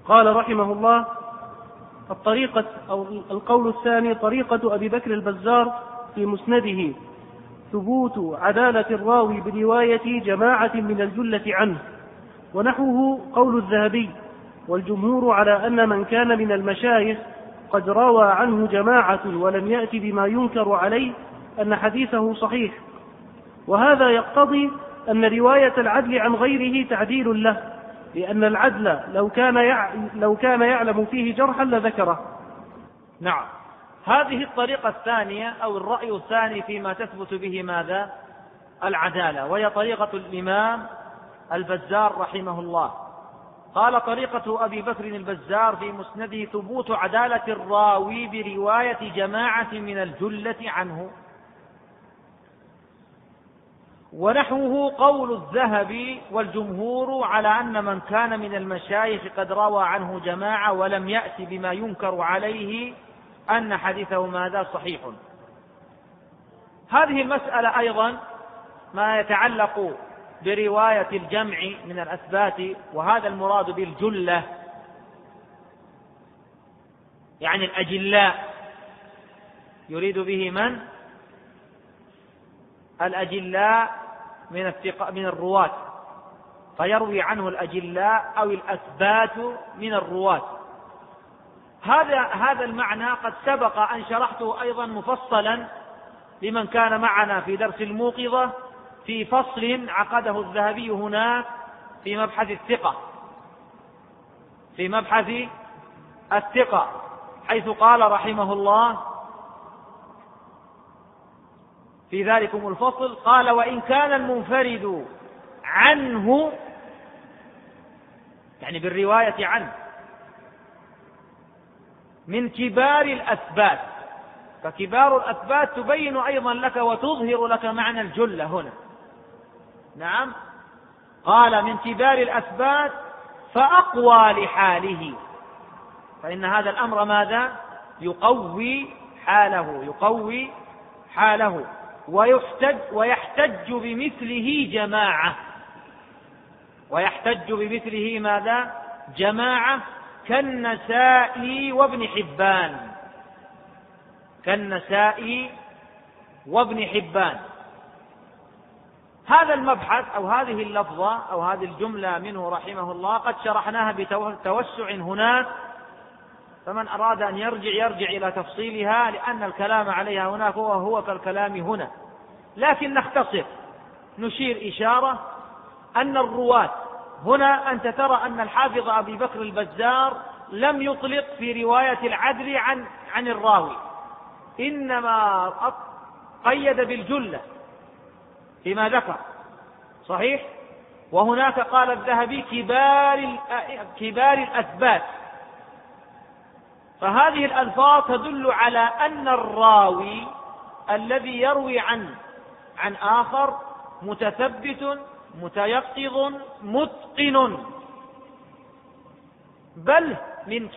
قال رحمه الله: الطريقة أو القول الثاني: طريقة أبي بكر البزار في مسنده ثبوت عدالة الراوي برواية جماعة من الجلة عنه. ونحوه قول الذهبي والجمهور على أن من كان من المشايخ قد روى عنه جماعة ولم يأت بما ينكر عليه أن حديثه صحيح. وهذا يقتضي أن رواية العدل عن غيره تعديل له، لأن العدل لو كان يعلم فيه جرحا لذكره. نعم، هذه الطريقة الثانية أو الرأي الثاني فيما تثبت به ماذا؟ العدالة، وهي طريقة الإمام البزار رحمه الله. قال: طريقة أبي بكر البزار في مسنده ثبوت عدالة الراوي برواية جماعة من الجلة عنه. ونحوه قول الذهبي والجمهور على أن من كان من المشايخ قد روى عنه جماعة ولم يأت بما ينكر عليه أن حديثه ماذا؟ صحيح. هذه المسألة أيضا ما يتعلق برواية الجمع من الأثبات، وهذا المراد بالجلة يعني الأجلاء، يريد به من؟ الأجلاء من الرواة، فيروي عنه الأجلاء أو الأثبات من الرواة. هذا المعنى قد سبق أن شرحته أيضا مفصلا لمن كان معنا في درس الموقظة في فصل عقده الذهبي هناك في مبحث الثقة، حيث قال رحمه الله في ذلكم الفصل: قال: وإن كان المنفرد عنه، يعني بالرواية عنه، من كبار الأثبات، فكبار الأثبات تبين أيضا لك وتظهر لك معنى الجلة هنا. نعم، قال: من كبار الأثبات فأقوى لحاله، فإن هذا الأمر ماذا؟ يقوي حاله، ويحتج بمثله جماعة كالنسائي وابن حبان. هذا المبحث أو هذه اللفظة أو هذه الجملة منه رحمه الله قد شرحناها بتوسع هناك، فمن أراد أن يرجع إلى تفصيلها، لأن الكلام عليها هناك هو كالكلام هنا. لكن نختصر، نشير إشارة أن الرواة هنا أنت ترى أن الحافظ أبي بكر البزار لم يطلق في رواية العدل عن الراوي، إنما قيد بالجلة فيما ذكر، صحيح؟ وهناك قال الذهبي كبار الأثبات. فهذه الألفاظ تدل على أن الراوي الذي يروي عن آخر متثبت متيقظ متقن، بل من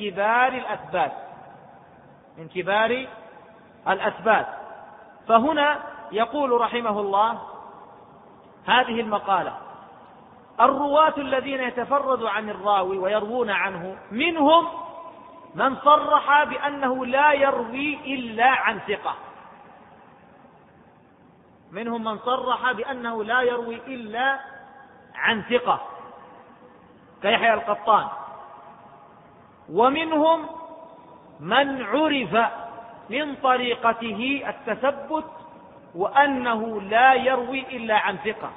كبار الأثبات. فهنا يقول رحمه الله هذه المقالة: الرواة الذين يتفرد عن الراوي ويروون عنه منهم من صرح بأنه لا يروي إلا عن ثقة كيحيى القطان، ومنهم من عرف من طريقته التثبت وأنه لا يروي إلا عن ثقة.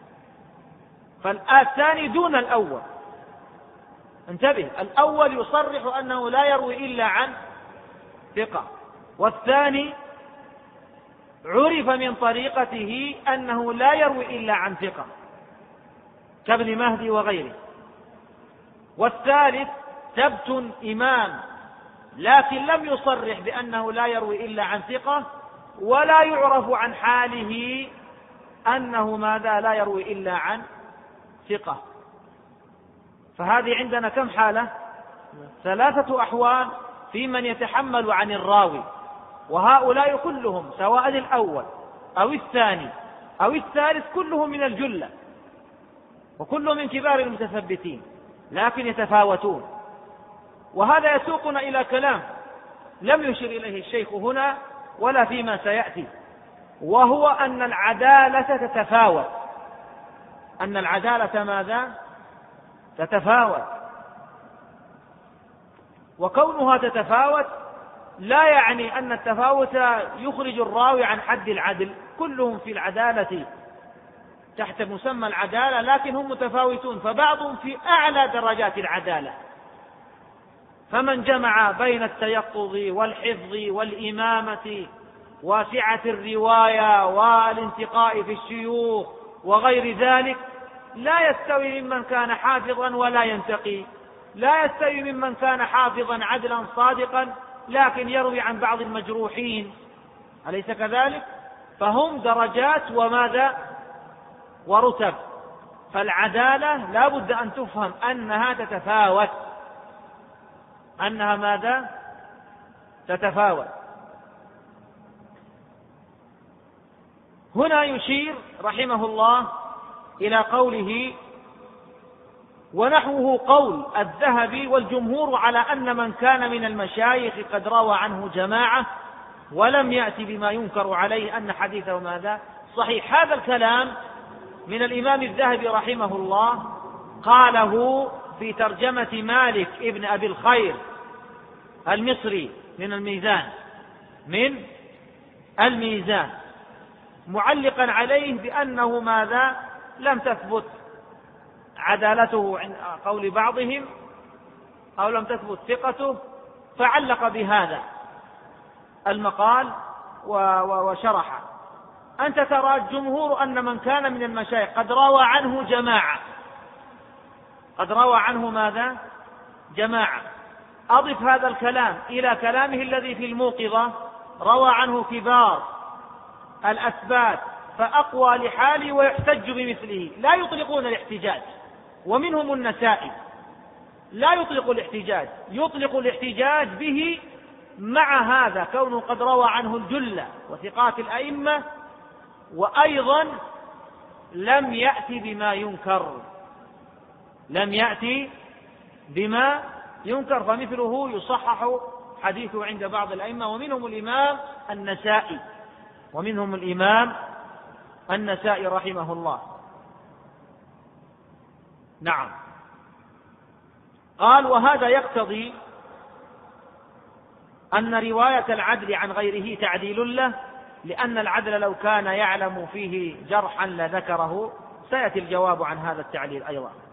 فالثاني دون الأول، انتبه، الأول يصرح أنه لا يروي إلا عن ثقة، والثاني عرف من طريقته أنه لا يروي إلا عن ثقة كابن مهدي وغيره. والثالث ثبت إمام لكن لم يصرح بأنه لا يروي إلا عن ثقة، ولا يعرف عن حاله أنه ماذا؟ لا يروي إلا عن ثقة. فهذه عندنا كم حالة؟ 3 أحوال في من يتحمل عن الراوي، وهؤلاء كلهم سواء الأول أو الثاني أو الثالث كلهم من الجلة وكلهم من كبار المتثبتين، لكن يتفاوتون. وهذا يسوقنا إلى كلام لم يشر إليه الشيخ هنا ولا فيما سيأتي، وهو أن العدالة تتفاوت. أن العدالة ماذا؟ تتفاوت. وكونها تتفاوت لا يعني أن التفاوت يخرج الراوي عن حد العدل، كلهم في العدالة تحت مسمى العدالة، لكن هم متفاوتون، فبعضهم في أعلى درجات العدالة. فمن جمع بين التيقظ والحفظ والإمامة وسعة الرواية والانتقاء في الشيوخ وغير ذلك لا يستوي ممن كان حافظا ولا ينتقي، لا يستوي ممن كان حافظا عدلا صادقا لكن يروي عن بعض المجروحين، أليس كذلك؟ فهم درجات وماذا؟ ورتب. فالعدالة لا بد أن تفهم أنها تتفاوت، أنها ماذا؟ تتفاوت. هنا يشير رحمه الله إلى قوله: ونحوه قول الذهبي والجمهور على أن من كان من المشايخ قد روى عنه جماعة ولم يأتي بما ينكر عليه أن حديثه ماذا؟ صحيح. هذا الكلام من الإمام الذهبي رحمه الله قاله في ترجمة مالك ابن أبي الخير المصري من الميزان معلقا عليه بأنه ماذا؟ لم تثبت عدالته عند قول بعضهم أو لم تثبت ثقته، فعلق بهذا المقال وشرح: أنت ترى الجمهور أن من كان من المشايخ قد روى عنه جماعة، قد روى عنه ماذا؟ جماعة. أضف هذا الكلام إلى كلامه الذي في الموقظة: روى عنه كبار الأثبات فأقوى لحالي ويحتج بمثله. لا يطلقون الاحتجاج، ومنهم النسائي لا يطلق الاحتجاج، يطلق الاحتجاج به مع هذا كونه قد روى عنه الجلة وثقات الأئمة، وأيضا لم يأتي بما ينكر، لم يأتي بما ينكر، فمثله يصحح حديثه عند بعض الأئمة ومنهم الإمام النسائي رحمه الله. نعم. قال: وهذا يقتضي أن رواية العدل عن غيره تعديل له، لأن العدل لو كان يعلم فيه جرحا لذكره. سيأتي الجواب عن هذا التعليل أيضا.